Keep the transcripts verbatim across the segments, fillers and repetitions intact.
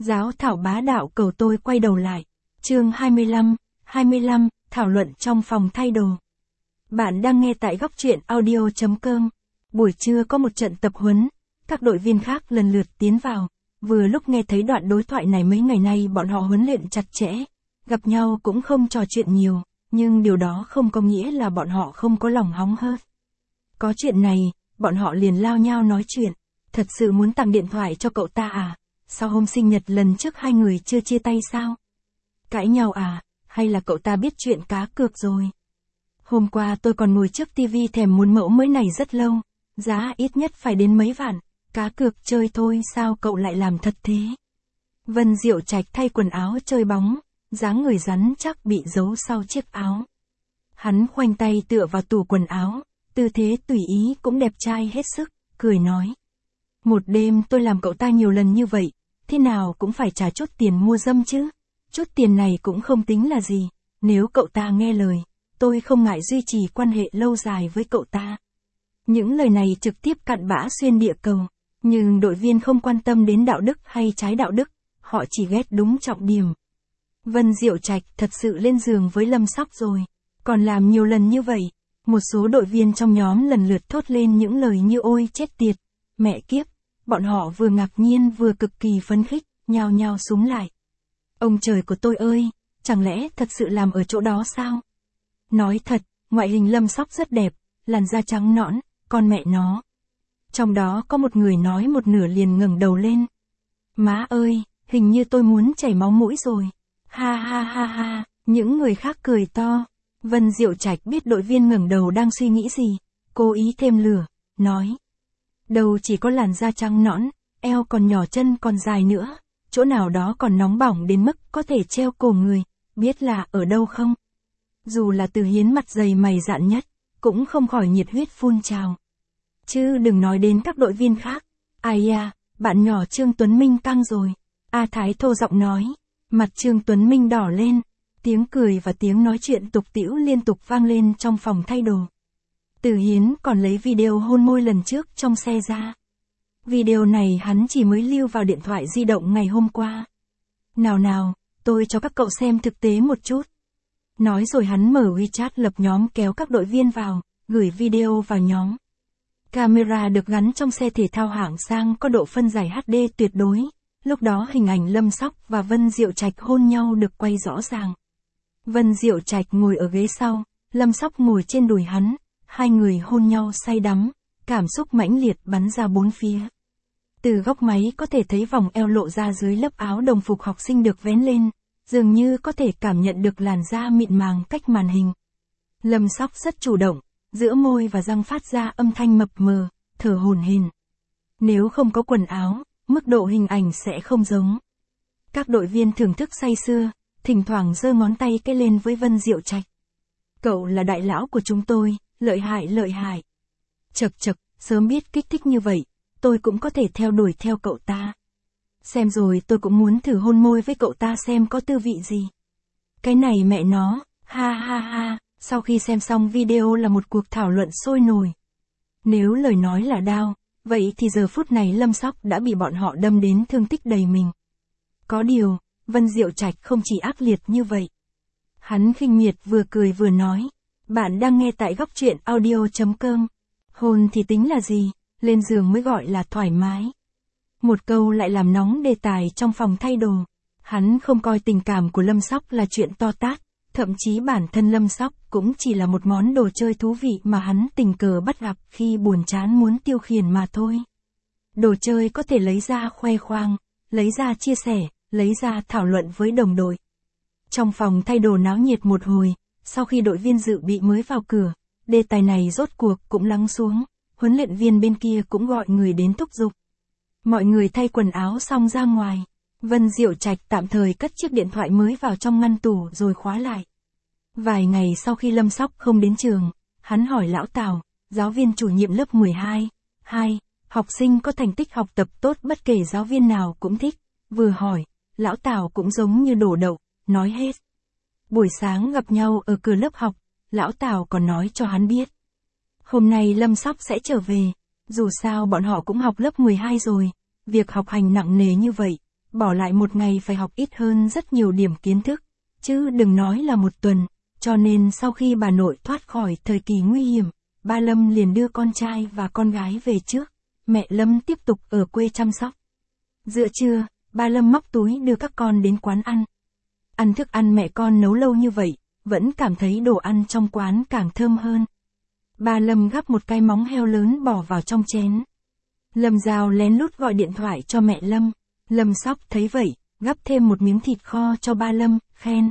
Giáo thảo bá đạo cầu tôi quay đầu lại. Chương hai mươi lăm, hai mươi lăm, thảo luận trong phòng thay đồ. Bạn đang nghe tại góc truyện audio chấm com. Buổi trưa có một trận tập huấn, các đội viên khác lần lượt tiến vào. Vừa lúc nghe thấy đoạn đối thoại này, mấy ngày nay bọn họ huấn luyện chặt chẽ, gặp nhau cũng không trò chuyện nhiều, nhưng điều đó không có nghĩa là bọn họ không có lòng hóng hớt. Có chuyện này, bọn họ liền lao nhau nói chuyện. Thật sự muốn tặng điện thoại cho cậu ta à? Sau hôm sinh nhật lần trước hai người chưa chia tay sao? Cãi nhau à? Hay là cậu ta biết chuyện cá cược rồi? Hôm qua tôi còn ngồi trước tivi thèm muốn mẫu mới này rất lâu, giá ít nhất phải đến mấy vạn, cá cược chơi thôi sao cậu lại làm thật thế? Vân Diệu Trạch thay quần áo chơi bóng, dáng người rắn chắc bị giấu sau chiếc áo. Hắn khoanh tay tựa vào tủ quần áo, tư thế tùy ý cũng đẹp trai hết sức, cười nói. Một đêm tôi làm cậu ta nhiều lần như vậy, thế nào cũng phải trả chút tiền mua dâm chứ. Chút tiền này cũng không tính là gì, nếu cậu ta nghe lời, tôi không ngại duy trì quan hệ lâu dài với cậu ta. Những lời này trực tiếp cặn bã xuyên địa cầu, nhưng đội viên không quan tâm đến đạo đức hay trái đạo đức, họ chỉ ghét đúng trọng điểm. Vân Diệu Trạch thật sự lên giường với Lâm Sóc rồi, còn làm nhiều lần như vậy. Một số đội viên trong nhóm lần lượt thốt lên những lời như ôi chết tiệt, mẹ kiếp. Bọn họ vừa ngạc nhiên vừa cực kỳ phấn khích, nhao nhao súng lại. Ông trời của tôi ơi, chẳng lẽ thật sự làm ở chỗ đó sao? Nói thật, ngoại hình Lâm Sóc rất đẹp, làn da trắng nõn, con mẹ nó. Trong đó có một người nói một nửa liền ngẩng đầu lên. Má ơi, hình như tôi muốn chảy máu mũi rồi. Ha ha ha ha, những người khác cười to. Vân Diệu Trạch biết đội viên ngẩng đầu đang suy nghĩ gì, cố ý thêm lửa, nói. Đầu chỉ có làn da trắng nõn, eo còn nhỏ chân còn dài nữa, chỗ nào đó còn nóng bỏng đến mức có thể treo cổ người, biết là ở đâu không? Dù là Từ Hiến mặt dày mày dạn nhất, cũng không khỏi nhiệt huyết phun trào. Chứ đừng nói đến các đội viên khác. Ai à, bạn nhỏ Trương Tuấn Minh căng rồi. A Thái thô giọng nói, mặt Trương Tuấn Minh đỏ lên, tiếng cười và tiếng nói chuyện tục tĩu liên tục vang lên trong phòng thay đồ. Từ Hiến còn lấy video hôn môi lần trước trong xe ra. Video này hắn chỉ mới lưu vào điện thoại di động ngày hôm qua. Nào nào, tôi cho các cậu xem thực tế một chút. Nói rồi hắn mở WeChat lập nhóm kéo các đội viên vào, gửi video vào nhóm. Camera được gắn trong xe thể thao hạng sang có độ phân giải hát đê tuyệt đối. Lúc đó hình ảnh Lâm Sóc và Vân Diệu Trạch hôn nhau được quay rõ ràng. Vân Diệu Trạch ngồi ở ghế sau, Lâm Sóc ngồi trên đùi hắn. Hai người hôn nhau say đắm, cảm xúc mãnh liệt bắn ra bốn phía. Từ góc máy có thể thấy vòng eo lộ ra dưới lớp áo đồng phục học sinh được vén lên, dường như có thể cảm nhận được làn da mịn màng cách màn hình. Lâm Sóc rất chủ động, giữa môi và răng phát ra âm thanh mập mờ, thở hổn hển. Nếu không có quần áo, mức độ hình ảnh sẽ không giống. Các đội viên thưởng thức say sưa, thỉnh thoảng giơ ngón tay cái lên với Vân Diệu Trạch. Cậu là đại lão của chúng tôi. Lợi hại lợi hại. Chật chật, sớm biết kích thích như vậy, tôi cũng có thể theo đuổi theo cậu ta. Xem rồi tôi cũng muốn thử hôn môi với cậu ta xem có tư vị gì. Cái này mẹ nó, ha ha ha, sau khi xem xong video là một cuộc thảo luận sôi nổi. Nếu lời nói là đao, vậy thì giờ phút này Lâm Sóc đã bị bọn họ đâm đến thương tích đầy mình. Có điều, Vân Diệu Trạch không chỉ ác liệt như vậy. Hắn khinh miệt vừa cười vừa nói. Bạn đang nghe tại góc truyện audio chấm com. Hôn thì tính là gì, lên giường mới gọi là thoải mái. Một câu lại làm nóng đề tài trong phòng thay đồ. Hắn không coi tình cảm của Lâm Sóc là chuyện to tát, thậm chí bản thân Lâm Sóc cũng chỉ là một món đồ chơi thú vị mà hắn tình cờ bắt gặp khi buồn chán muốn tiêu khiển mà thôi. Đồ chơi có thể lấy ra khoe khoang, lấy ra chia sẻ, lấy ra thảo luận với đồng đội. Trong phòng thay đồ náo nhiệt một hồi. Sau khi đội viên dự bị mới vào cửa, đề tài này rốt cuộc cũng lắng xuống, huấn luyện viên bên kia cũng gọi người đến thúc giục. Mọi người thay quần áo xong ra ngoài, Vân Diệu Trạch tạm thời cất chiếc điện thoại mới vào trong ngăn tủ rồi khóa lại. Vài ngày sau khi Lâm Sóc không đến trường, hắn hỏi lão Tào, giáo viên chủ nhiệm lớp mười hai, hai, học sinh có thành tích học tập tốt bất kể giáo viên nào cũng thích, vừa hỏi, lão Tào cũng giống như đổ đậu, nói hết. Buổi sáng gặp nhau ở cửa lớp học, lão Tào còn nói cho hắn biết. Hôm nay Lâm Sóc sẽ trở về, dù sao bọn họ cũng học lớp mười hai rồi, việc học hành nặng nề như vậy, bỏ lại một ngày phải học ít hơn rất nhiều điểm kiến thức, chứ đừng nói là một tuần, cho nên sau khi bà nội thoát khỏi thời kỳ nguy hiểm, ba Lâm liền đưa con trai và con gái về trước, mẹ Lâm tiếp tục ở quê chăm sóc. Giữa trưa, ba Lâm móc túi đưa các con đến quán ăn. Ăn thức ăn mẹ con nấu lâu như vậy, vẫn cảm thấy đồ ăn trong quán càng thơm hơn. Ba Lâm gắp một cái móng heo lớn bỏ vào trong chén. Lâm Giao lén lút gọi điện thoại cho mẹ Lâm. Lâm Sóc thấy vậy, gắp thêm một miếng thịt kho cho ba Lâm, khen.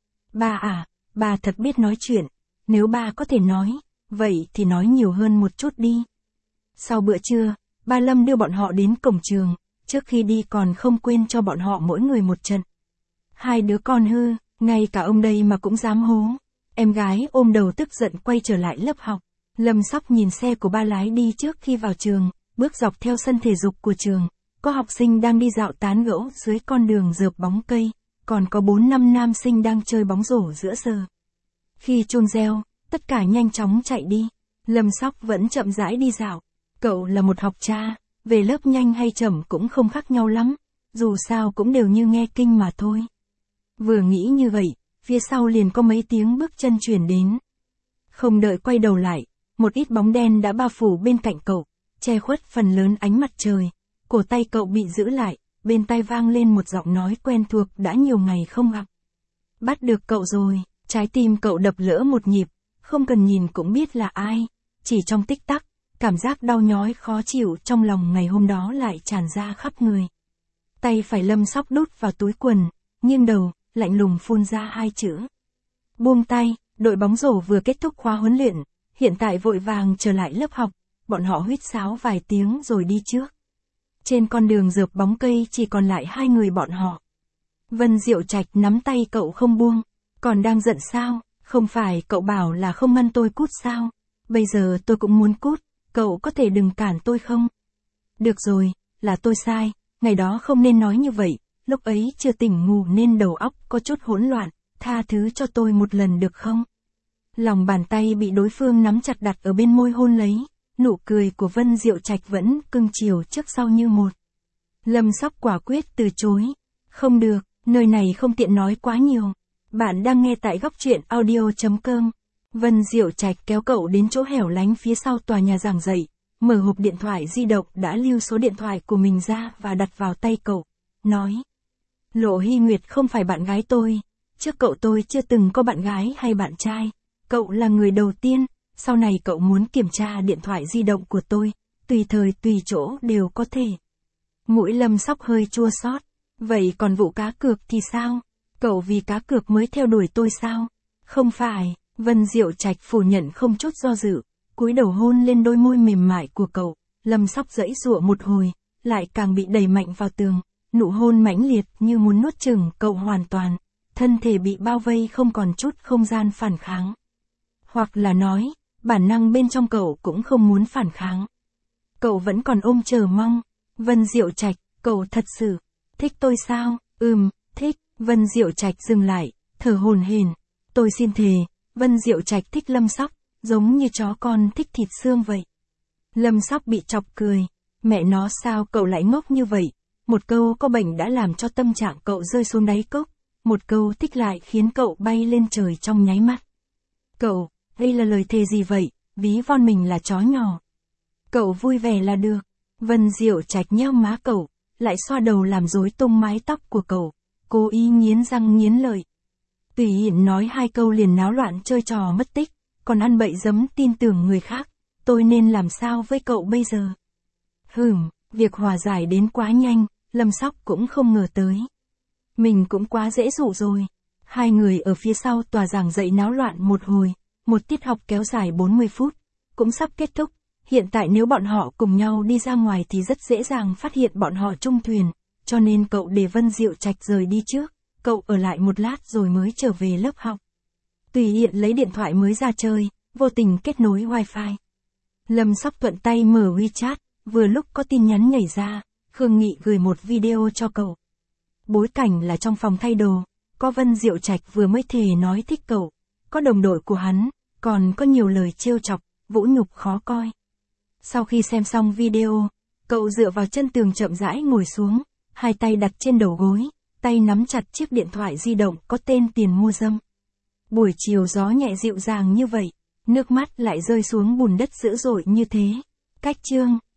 Ba à, ba thật biết nói chuyện, nếu ba có thể nói, vậy thì nói nhiều hơn một chút đi. Sau bữa trưa, ba Lâm đưa bọn họ đến cổng trường, trước khi đi còn không quên cho bọn họ mỗi người một trận. Hai đứa con hư, ngay cả ông đây mà cũng dám hố. Em gái ôm đầu tức giận quay trở lại lớp học. Lâm Sóc nhìn xe của ba lái đi trước khi vào trường, bước dọc theo sân thể dục của trường. Có học sinh đang đi dạo tán gẫu dưới con đường rợp bóng cây, còn có bốn năm nam sinh đang chơi bóng rổ giữa giờ. Khi chuông reo, tất cả nhanh chóng chạy đi. Lâm Sóc vẫn chậm rãi đi dạo. Cậu là một học cha, về lớp nhanh hay chậm cũng không khác nhau lắm, dù sao cũng đều như nghe kinh mà thôi. Vừa nghĩ như vậy, phía sau liền có mấy tiếng bước chân chuyển đến. Không đợi quay đầu lại, một ít bóng đen đã bao phủ bên cạnh cậu, che khuất phần lớn ánh mặt trời. Cổ tay cậu bị giữ lại, bên tai vang lên một giọng nói quen thuộc đã nhiều ngày không gặp. Bắt được cậu rồi, trái tim cậu đập lỡ một nhịp, không cần nhìn cũng biết là ai. Chỉ trong tích tắc, cảm giác đau nhói khó chịu trong lòng ngày hôm đó lại tràn ra khắp người. Tay phải Lâm Sóc đút vào túi quần, nghiêng đầu, lạnh lùng phun ra hai chữ. Buông tay, đội bóng rổ vừa kết thúc khóa huấn luyện, hiện tại vội vàng trở lại lớp học, bọn họ huýt sáo vài tiếng rồi đi trước. Trên con đường rợp bóng cây chỉ còn lại hai người bọn họ. Vân Diệu Trạch nắm tay cậu không buông, còn đang giận sao, không phải cậu bảo là không ngăn tôi cút sao, bây giờ tôi cũng muốn cút, cậu có thể đừng cản tôi không? Được rồi, là tôi sai, ngày đó không nên nói như vậy, lúc ấy chưa tỉnh ngủ nên đầu óc có chút hỗn loạn, tha thứ cho tôi một lần được không? Lòng bàn tay bị đối phương nắm chặt đặt ở bên môi hôn lấy, nụ cười của Vân Diệu Trạch vẫn cưng chiều trước sau như một. Lâm Sóc quả quyết từ chối. Không được, nơi này không tiện nói quá nhiều. Bạn đang nghe tại góc truyện audio chấm com. Vân Diệu Trạch kéo cậu đến chỗ hẻo lánh phía sau tòa nhà giảng dạy, mở hộp điện thoại di động đã lưu số điện thoại của mình ra và đặt vào tay cậu, nói. Lộ Hy Nguyệt không phải bạn gái tôi, trước cậu tôi chưa từng có bạn gái hay bạn trai, cậu là người đầu tiên, sau này cậu muốn kiểm tra điện thoại di động của tôi, tùy thời tùy chỗ đều có thể. Mũi Lâm Sóc hơi chua xót, vậy còn vụ cá cược thì sao? Cậu vì cá cược mới theo đuổi tôi sao? Không phải, Vân Diệu Trạch phủ nhận không chút do dự, cúi đầu hôn lên đôi môi mềm mại của cậu, Lâm Sóc giãy giụa một hồi, lại càng bị đẩy mạnh vào tường, nụ hôn mãnh liệt như muốn nuốt chửng cậu hoàn toàn, thân thể bị bao vây không còn chút không gian phản kháng. Hoặc là nói, bản năng bên trong cậu cũng không muốn phản kháng. Cậu vẫn còn ôm chờ mong. Vân Diệu Trạch, cậu thật sự thích tôi sao? Ừm, thích. Vân Diệu Trạch dừng lại, thở hổn hển. Tôi xin thề, Vân Diệu Trạch thích Lâm Sóc, giống như chó con thích thịt xương vậy. Lâm Sóc bị chọc cười. Mẹ nó sao cậu lại ngốc như vậy? Một câu có bệnh đã làm cho tâm trạng cậu rơi xuống đáy cốc. Một câu thích lại khiến cậu bay lên trời trong nháy mắt. Cậu, đây là lời thề gì vậy? Ví von mình là chó nhỏ. Cậu vui vẻ là được. Vân Diệu Trạch nheo má cậu, lại xoa đầu làm rối tung mái tóc của cậu, cố ý nghiến răng nghiến lợi. Tùy hiện nói hai câu liền náo loạn chơi trò mất tích, còn ăn bậy giấm tin tưởng người khác, tôi nên làm sao với cậu bây giờ? Hừm, việc hòa giải đến quá nhanh, Lâm Sóc cũng không ngờ tới. Mình cũng quá dễ dụ rồi. Hai người ở phía sau tòa giảng dạy náo loạn một hồi, một tiết học kéo dài bốn mươi phút, cũng sắp kết thúc. Hiện tại nếu bọn họ cùng nhau đi ra ngoài thì rất dễ dàng phát hiện bọn họ chung thuyền, cho nên cậu để Vân Diệu Trạch rời đi trước, cậu ở lại một lát rồi mới trở về lớp học. Tùy hiện lấy điện thoại mới ra chơi, vô tình kết nối wifi. Lâm Sóc thuận tay mở WeChat, vừa lúc có tin nhắn nhảy ra, Khương Nghị gửi một video cho cậu. Bối cảnh là trong phòng thay đồ, có Vân Diệu Trạch vừa mới thề nói thích cậu, có đồng đội của hắn, còn có nhiều lời trêu chọc, vũ nhục khó coi. Sau khi xem xong video, cậu dựa vào chân tường chậm rãi ngồi xuống, hai tay đặt trên đầu gối, tay nắm chặt chiếc điện thoại di động có tên tiền mua dâm. Buổi chiều gió nhẹ dịu dàng như vậy, nước mắt lại rơi xuống bùn đất dữ dội như thế. Cách chương